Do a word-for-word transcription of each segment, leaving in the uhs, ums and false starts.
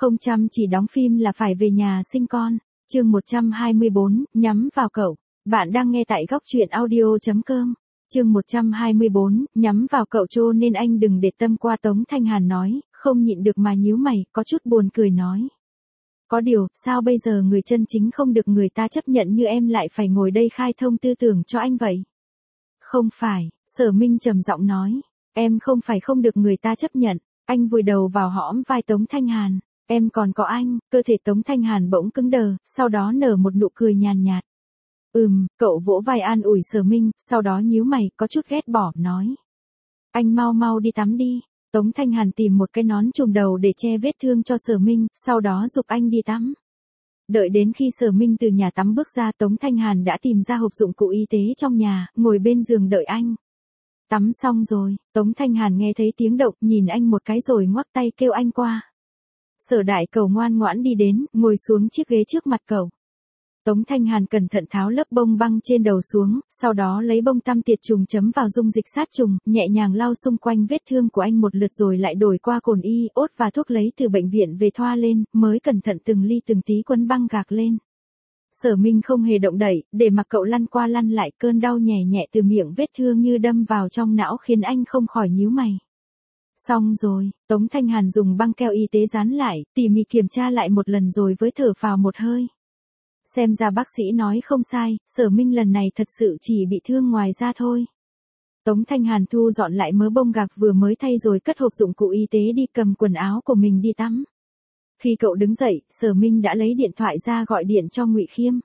Không chăm chỉ đóng phim là phải về nhà sinh con. Chương một trăm hai mươi bốn, nhắm vào cậu. Bạn đang nghe tại góc truyện audio chấm com. Chương một trăm hai mươi bốn, nhắm vào cậu cho nên anh đừng để tâm qua. Tống Thanh Hàn nói, không nhịn được mà nhíu mày, có chút buồn cười nói. Có điều, sao bây giờ người chân chính không được người ta chấp nhận như em lại phải ngồi đây khai thông tư tưởng cho anh vậy? Không phải, Sở Minh trầm giọng nói, em không phải không được người ta chấp nhận. Anh vùi đầu vào hõm vai Tống Thanh Hàn. Em còn có anh. Cơ thể Tống Thanh Hàn bỗng cứng đờ, sau đó nở một nụ cười nhàn nhạt. Ừm, cậu vỗ vai an ủi Sở Minh, sau đó nhíu mày, có chút ghét bỏ, nói. Anh mau mau đi tắm đi. Tống Thanh Hàn tìm một cái nón trùm đầu để che vết thương cho Sở Minh, sau đó giục anh đi tắm. Đợi đến khi Sở Minh từ nhà tắm bước ra, Tống Thanh Hàn đã tìm ra hộp dụng cụ y tế trong nhà, ngồi bên giường đợi anh. Tắm xong rồi, Tống Thanh Hàn nghe thấy tiếng động, nhìn anh một cái rồi ngoắc tay kêu anh qua. Sở Đại Cầu ngoan ngoãn đi đến, ngồi xuống chiếc ghế trước mặt cậu. Tống Thanh Hàn cẩn thận tháo lớp bông băng trên đầu xuống, sau đó lấy bông tăm tiệt trùng chấm vào dung dịch sát trùng, nhẹ nhàng lau xung quanh vết thương của anh một lượt rồi lại đổi qua cồn y, ốt và thuốc lấy từ bệnh viện về thoa lên, mới cẩn thận từng ly từng tí quấn băng gạc lên. Sở Minh không hề động đậy, để mặc cậu lăn qua lăn lại, cơn đau nhẹ nhẹ từ miệng vết thương như đâm vào trong não khiến anh không khỏi nhíu mày. Xong rồi, Tống Thanh Hàn dùng băng keo y tế dán lại, tỉ mỉ kiểm tra lại một lần rồi với thở phào một hơi. Xem ra bác sĩ nói không sai, Sở Minh lần này thật sự chỉ bị thương ngoài da thôi. Tống Thanh Hàn thu dọn lại mớ bông gạc vừa mới thay rồi cất hộp dụng cụ y tế đi, cầm quần áo của mình đi tắm. Khi cậu đứng dậy, Sở Minh đã lấy điện thoại ra gọi điện cho Ngụy Khiêm.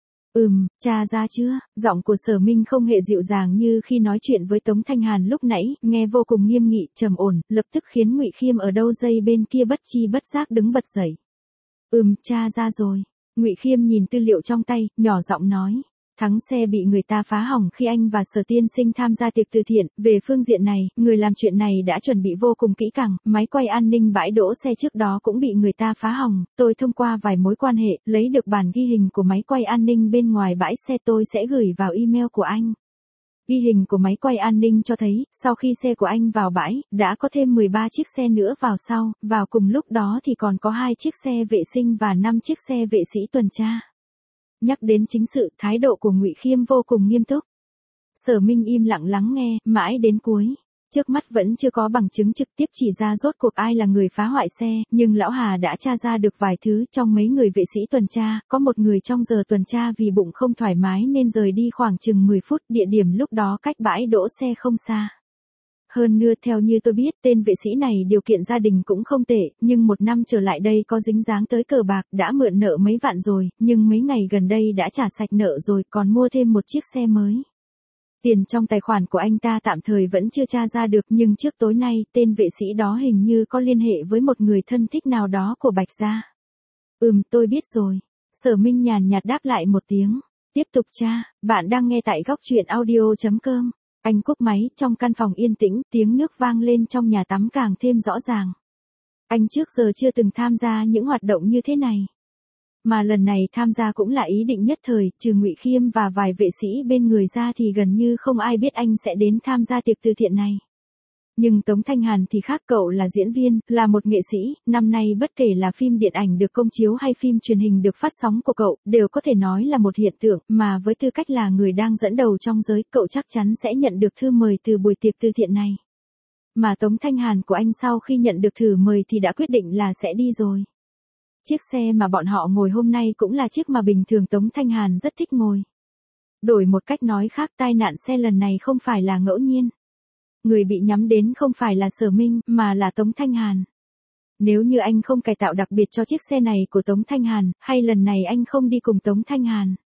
Ừm, cha ra chưa? Giọng của Sở Minh không hề dịu dàng như khi nói chuyện với Tống Thanh Hàn lúc nãy, nghe vô cùng nghiêm nghị, trầm ổn, lập tức khiến Ngụy Khiêm ở đâu dây bên kia bất chi bất giác đứng bật dậy. Ừm, cha ra rồi. Ngụy Khiêm nhìn tư liệu trong tay, nhỏ giọng nói. Thắng xe bị người ta phá hỏng khi anh và Sở tiên sinh tham gia tiệc từ thiện, về phương diện này, người làm chuyện này đã chuẩn bị vô cùng kỹ càng, máy quay an ninh bãi đỗ xe trước đó cũng bị người ta phá hỏng, tôi thông qua vài mối quan hệ, lấy được bản ghi hình của máy quay an ninh bên ngoài bãi xe, tôi sẽ gửi vào email của anh. Ghi hình của máy quay an ninh cho thấy, sau khi xe của anh vào bãi, đã có thêm mười ba chiếc xe nữa vào sau, vào cùng lúc đó thì còn có hai chiếc xe vệ sinh và năm chiếc xe vệ sĩ tuần tra. Nhắc đến chính sự, thái độ của Ngụy Khiêm vô cùng nghiêm túc. Sở Minh im lặng lắng nghe, mãi đến cuối. Trước mắt vẫn chưa có bằng chứng trực tiếp chỉ ra rốt cuộc ai là người phá hoại xe, nhưng Lão Hà đã tra ra được vài thứ. Trong mấy người vệ sĩ tuần tra, có một người trong giờ tuần tra vì bụng không thoải mái nên rời đi khoảng chừng mười phút, địa điểm lúc đó cách bãi đỗ xe không xa. Hơn nữa theo như tôi biết, tên vệ sĩ này điều kiện gia đình cũng không tệ, nhưng một năm trở lại đây có dính dáng tới cờ bạc, đã mượn nợ mấy vạn rồi, nhưng mấy ngày gần đây đã trả sạch nợ rồi, còn mua thêm một chiếc xe mới. Tiền trong tài khoản của anh ta tạm thời vẫn chưa tra ra được, nhưng trước tối nay, tên vệ sĩ đó hình như có liên hệ với một người thân thích nào đó của Bạch Gia. Ừm, tôi biết rồi. Sở Minh nhàn nhạt đáp lại một tiếng. Tiếp tục tra, bạn đang nghe tại góc truyện audio chấm com. Anh cúp máy, trong căn phòng yên tĩnh, tiếng nước vang lên trong nhà tắm càng thêm rõ ràng. Anh trước giờ chưa từng tham gia những hoạt động như thế này. Mà lần này tham gia cũng là ý định nhất thời, trừ Ngụy Khiêm và vài vệ sĩ bên người ra thì gần như không ai biết anh sẽ đến tham gia tiệc từ thiện này. Nhưng Tống Thanh Hàn thì khác, cậu là diễn viên, là một nghệ sĩ, năm nay bất kể là phim điện ảnh được công chiếu hay phim truyền hình được phát sóng của cậu, đều có thể nói là một hiện tượng, mà với tư cách là người đang dẫn đầu trong giới, cậu chắc chắn sẽ nhận được thư mời từ buổi tiệc từ thiện này. Mà Tống Thanh Hàn của anh sau khi nhận được thư mời thì đã quyết định là sẽ đi rồi. Chiếc xe mà bọn họ ngồi hôm nay cũng là chiếc mà bình thường Tống Thanh Hàn rất thích ngồi. Đổi một cách nói khác, tai nạn xe lần này không phải là ngẫu nhiên. Người bị nhắm đến không phải là Sở Minh, mà là Tống Thanh Hàn. Nếu như anh không cải tạo đặc biệt cho chiếc xe này của Tống Thanh Hàn, hay lần này anh không đi cùng Tống Thanh Hàn.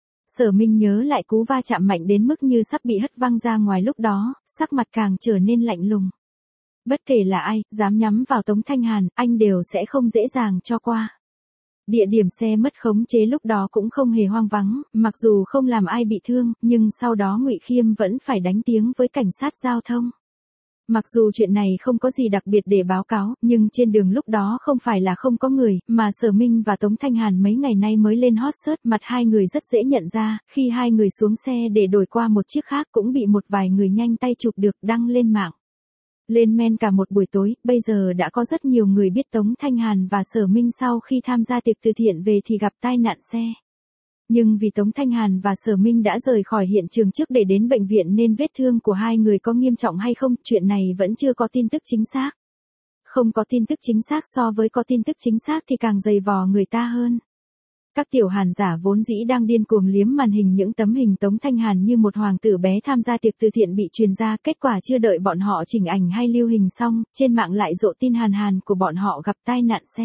Sở Minh nhớ lại cú va chạm mạnh đến mức như sắp bị hất văng ra ngoài lúc đó, sắc mặt càng trở nên lạnh lùng. Bất kể là ai, dám nhắm vào Tống Thanh Hàn, anh đều sẽ không dễ dàng cho qua. Địa điểm xe mất khống chế lúc đó cũng không hề hoang vắng, mặc dù không làm ai bị thương, nhưng sau đó Ngụy Khiêm vẫn phải đánh tiếng với cảnh sát giao thông. Mặc dù chuyện này không có gì đặc biệt để báo cáo, nhưng trên đường lúc đó không phải là không có người, mà Sở Minh và Tống Thanh Hàn mấy ngày nay mới lên hot search, mặt hai người rất dễ nhận ra, khi hai người xuống xe để đổi qua một chiếc khác cũng bị một vài người nhanh tay chụp được đăng lên mạng. Lên men cả một buổi tối, bây giờ đã có rất nhiều người biết Tống Thanh Hàn và Sở Minh sau khi tham gia tiệc từ thiện về thì gặp tai nạn xe. Nhưng vì Tống Thanh Hàn và Sở Minh đã rời khỏi hiện trường trước để đến bệnh viện nên vết thương của hai người có nghiêm trọng hay không, chuyện này vẫn chưa có tin tức chính xác. Không có tin tức chính xác so với có tin tức chính xác thì càng dày vò người ta hơn. Các tiểu Hàn giả vốn dĩ đang điên cuồng liếm màn hình những tấm hình Tống Thanh Hàn như một hoàng tử bé tham gia tiệc từ thiện bị truyền ra, kết quả chưa đợi bọn họ chỉnh ảnh hay lưu hình xong, trên mạng lại rộ tin Hàn Hàn của bọn họ gặp tai nạn xe.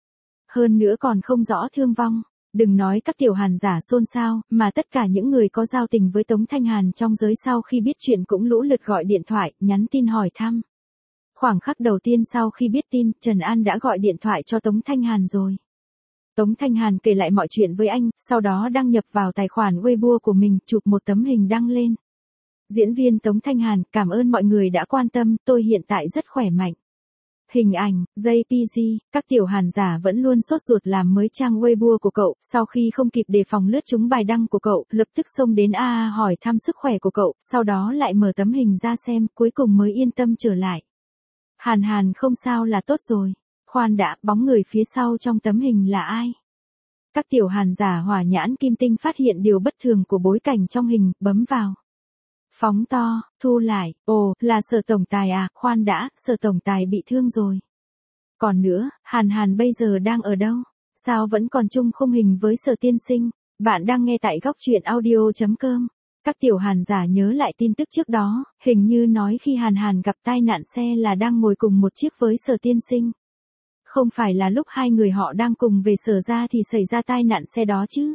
Hơn nữa còn không rõ thương vong. Đừng nói các tiểu Hàn giả xôn xao, mà tất cả những người có giao tình với Tống Thanh Hàn trong giới sau khi biết chuyện cũng lũ lượt gọi điện thoại, nhắn tin hỏi thăm. Khoảng khắc đầu tiên sau khi biết tin, Trần An đã gọi điện thoại cho Tống Thanh Hàn rồi. Tống Thanh Hàn kể lại mọi chuyện với anh, sau đó đăng nhập vào tài khoản Weibo của mình, chụp một tấm hình đăng lên. Diễn viên Tống Thanh Hàn, cảm ơn mọi người đã quan tâm, tôi hiện tại rất khỏe mạnh. Hình ảnh, jê pê giê, các tiểu Hàn giả vẫn luôn sốt ruột làm mới trang Weibo của cậu, sau khi không kịp đề phòng lướt trúng bài đăng của cậu, lập tức xông đến a a hỏi thăm sức khỏe của cậu, sau đó lại mở tấm hình ra xem, cuối cùng mới yên tâm trở lại. Hàn Hàn không sao là tốt rồi. Khoan đã, bóng người phía sau trong tấm hình là ai? Các tiểu Hàn giả hỏa nhãn kim tinh phát hiện điều bất thường của bối cảnh trong hình, bấm vào. Phóng to, thu lại, ồ, là Sở tổng tài à, khoan đã, Sở tổng tài bị thương rồi. Còn nữa, Hàn Hàn bây giờ đang ở đâu? Sao vẫn còn chung khung hình với Sở tiên sinh? Bạn đang nghe tại góc truyện audio chấm com. Các tiểu Hàn giả nhớ lại tin tức trước đó, hình như nói khi Hàn Hàn gặp tai nạn xe là đang ngồi cùng một chiếc với Sở tiên sinh. Không phải là lúc hai người họ đang cùng về Sở ra thì xảy ra tai nạn xe đó chứ?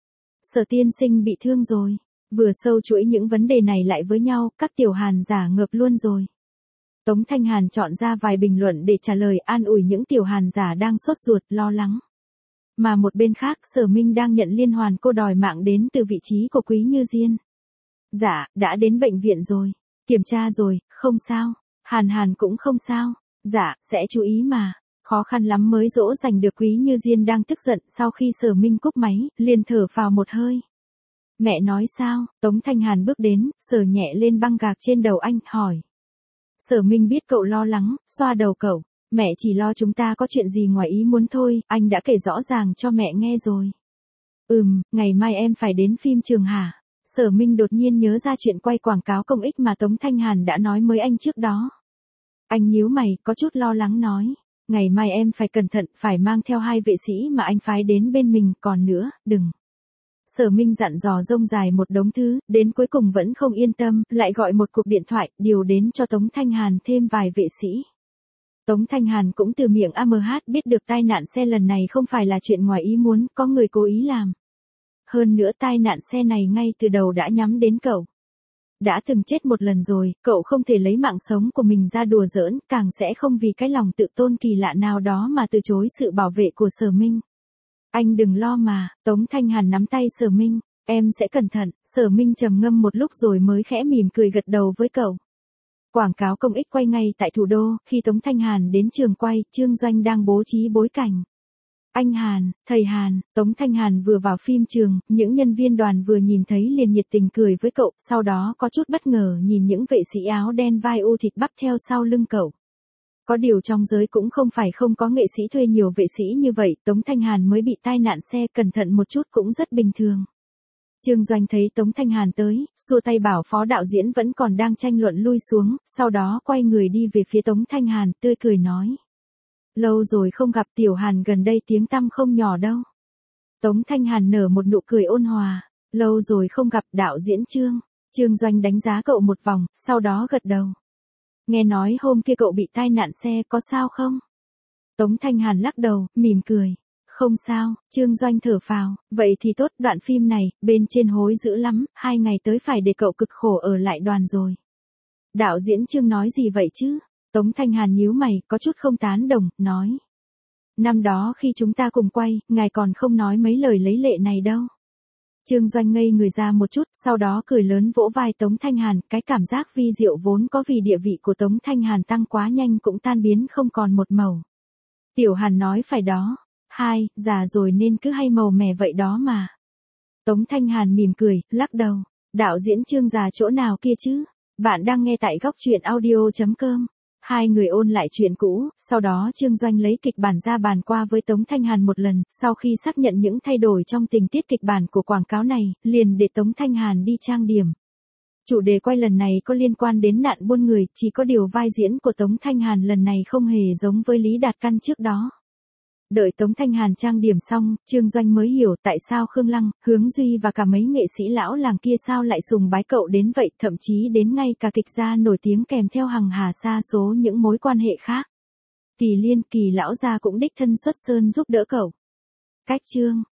Sở tiên sinh bị thương rồi. Vừa sâu chuỗi những vấn đề này lại với nhau, các tiểu Hàn giả ngợp luôn rồi. Tống Thanh Hàn chọn ra vài bình luận để trả lời an ủi những tiểu Hàn giả đang sốt ruột, lo lắng. Mà một bên khác, Sở Minh đang nhận liên hoàn cô đòi mạng đến từ vị trí của Quý Như Diên. Dạ, đã đến bệnh viện rồi. Kiểm tra rồi, không sao. Hàn Hàn cũng không sao. Dạ, sẽ chú ý mà. Khó khăn lắm mới dỗ dành được Quý Như Diên đang tức giận, sau khi Sở Minh cúp máy, liền thở phào một hơi. Mẹ nói sao? Tống Thanh Hàn bước đến, sờ nhẹ lên băng gạc trên đầu anh, hỏi. Sở Minh biết cậu lo lắng, xoa đầu cậu. Mẹ chỉ lo chúng ta có chuyện gì ngoài ý muốn thôi, anh đã kể rõ ràng cho mẹ nghe rồi. Ừm, ngày mai em phải đến phim trường hả? Sở Minh đột nhiên nhớ ra chuyện quay quảng cáo công ích mà Tống Thanh Hàn đã nói với anh trước đó. Anh nhíu mày, có chút lo lắng nói. Ngày mai em phải cẩn thận, phải mang theo hai vệ sĩ mà anh phái đến bên mình, còn nữa, đừng. Sở Minh dặn dò rông dài một đống thứ, đến cuối cùng vẫn không yên tâm, lại gọi một cuộc điện thoại, điều đến cho Tống Thanh Hàn thêm vài vệ sĩ. Tống Thanh Hàn cũng từ miệng a em hát biết được tai nạn xe lần này không phải là chuyện ngoài ý muốn, có người cố ý làm. Hơn nữa tai nạn xe này ngay từ đầu đã nhắm đến cậu. Đã từng chết một lần rồi, cậu không thể lấy mạng sống của mình ra đùa giỡn, càng sẽ không vì cái lòng tự tôn kỳ lạ nào đó mà từ chối sự bảo vệ của Sở Minh. Anh đừng lo mà, Tống Thanh Hàn nắm tay Sở Minh, em sẽ cẩn thận. Sở Minh trầm ngâm một lúc rồi mới khẽ mỉm cười gật đầu với cậu. Quảng cáo công ích quay ngay tại thủ đô, khi Tống Thanh Hàn đến trường quay, Trương Doanh đang bố trí bối cảnh. Anh Hàn, thầy Hàn, Tống Thanh Hàn vừa vào phim trường, những nhân viên đoàn vừa nhìn thấy liền nhiệt tình cười với cậu, sau đó có chút bất ngờ nhìn những vệ sĩ áo đen vai u thịt bắp theo sau lưng cậu. Có điều trong giới cũng không phải không có nghệ sĩ thuê nhiều vệ sĩ như vậy, Tống Thanh Hàn mới bị tai nạn xe, cẩn thận một chút cũng rất bình thường. Trương Doanh thấy Tống Thanh Hàn tới, xua tay bảo phó đạo diễn vẫn còn đang tranh luận lui xuống, sau đó quay người đi về phía Tống Thanh Hàn, tươi cười nói. Lâu rồi không gặp tiểu Hàn, gần đây tiếng tăm không nhỏ đâu. Tống Thanh Hàn nở một nụ cười ôn hòa. Lâu rồi không gặp đạo diễn Trương. Trương Doanh đánh giá cậu một vòng, sau đó gật đầu. Nghe nói hôm kia cậu bị tai nạn xe, có sao không? Tống Thanh Hàn lắc đầu, mỉm cười. Không sao, Trương Doanh thở phào. Vậy thì tốt, đoạn phim này, bên trên hối dữ lắm, hai ngày tới phải để cậu cực khổ ở lại đoàn rồi. Đạo diễn Trương nói gì vậy chứ? Tống Thanh Hàn nhíu mày, có chút không tán đồng, nói. Năm đó khi chúng ta cùng quay, ngài còn không nói mấy lời lấy lệ này đâu. Trương Doanh ngây người ra một chút, sau đó cười lớn vỗ vai Tống Thanh Hàn, cái cảm giác vi diệu vốn có vì địa vị của Tống Thanh Hàn tăng quá nhanh cũng tan biến không còn một màu. Tiểu Hàn nói phải đó. Hai, già rồi nên cứ hay màu mè vậy đó mà. Tống Thanh Hàn mỉm cười, lắc đầu. Đạo diễn Trương già chỗ nào kia chứ? Bạn đang nghe tại góc truyện audio chấm com. Hai người ôn lại chuyện cũ, sau đó Trương Doanh lấy kịch bản ra bàn qua với Tống Thanh Hàn một lần, sau khi xác nhận những thay đổi trong tình tiết kịch bản của quảng cáo này, liền để Tống Thanh Hàn đi trang điểm. Chủ đề quay lần này có liên quan đến nạn buôn người, chỉ có điều vai diễn của Tống Thanh Hàn lần này không hề giống với Lý Đạt Căn trước đó. Đợi Tống Thanh Hàn trang điểm xong, Trương Doanh mới hiểu tại sao Khương Lăng, Hướng Duy và cả mấy nghệ sĩ lão làng kia sao lại sùng bái cậu đến vậy, thậm chí đến ngay cả kịch gia nổi tiếng kèm theo hàng hà sa số những mối quan hệ khác. Kỳ Liên, Kỳ lão gia cũng đích thân xuất sơn giúp đỡ cậu. Cách chương